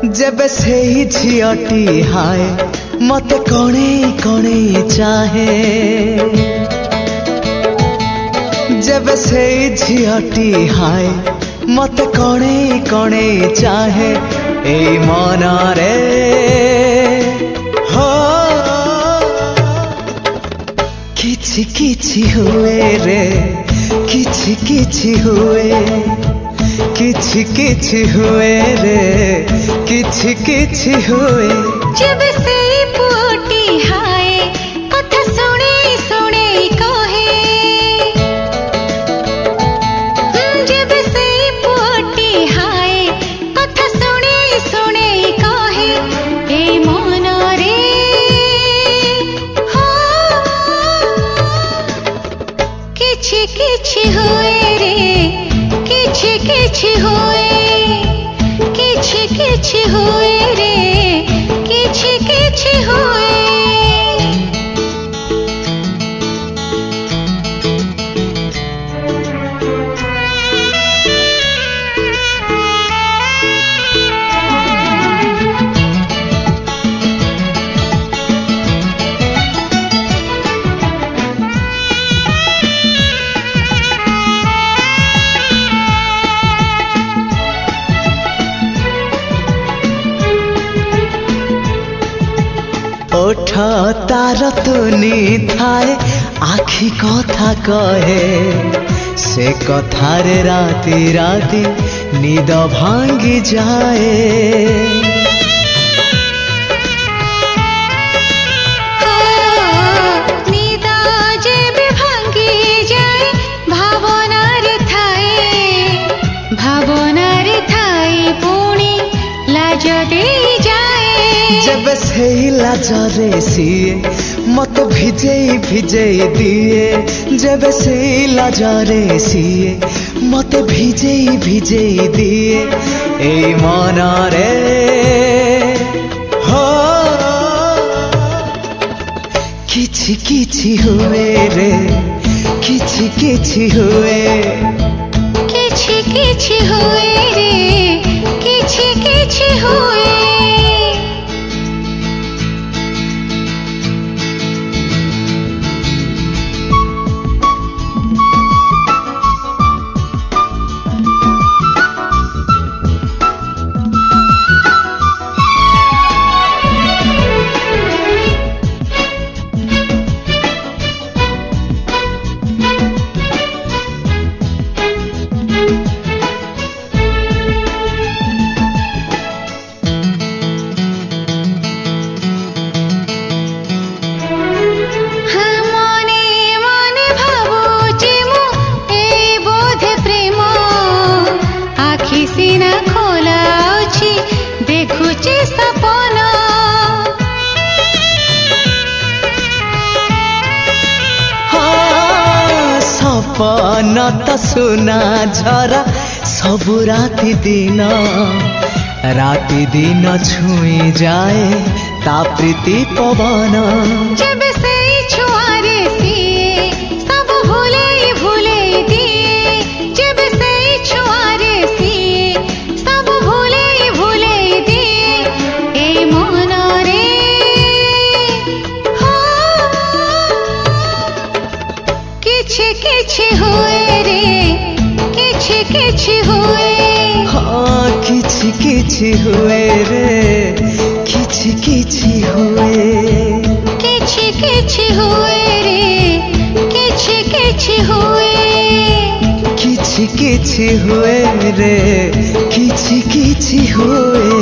जब से ही झियटी हाय मत कणे कणे चाहे जब से ही झियटी हाय मत कणे कणे चाहे ए मन रे हो किछि किछि हुए रे किछि किछि हुए किछि किछि हुए रे किछि किछि हुए जब से पुटी हाय कथा सुने सुने कहे जब से पुटी हाय कथा सुने सुने कहे ए मन रे हो किछि किछि हुए रे किछि किछि हुए किछि किछि हुए रे किछि किछि हुए ओठ तार तुनी थाए आखि कथा कहे से कथारे राति राति निद भांगी जाए जब से लाजरे सिए मत भिजे भिजे दिए जब से लाजरे सिए मत भिजे भिजे दिए ए मन रे हो किछि किछि हुए रे किछि किछि हुए किछि किछि हुए रे किछि किछि हुए सपन त सुना झरा सबु राति दिन छुई जाए ता प्रीति पवन जब से छुआरे सिए सब भूले भूले दिए जब से छुआरे सिए सब भूले भूले दिए ए मन रे हो किछि किछि हुए रे किछि किछि हुए हाँ किछि किछि हुए रे किछि किछि हुए किछि किछि हुए रे किछि किछि हुए किछि किछि हुए रे किछि किछि हुए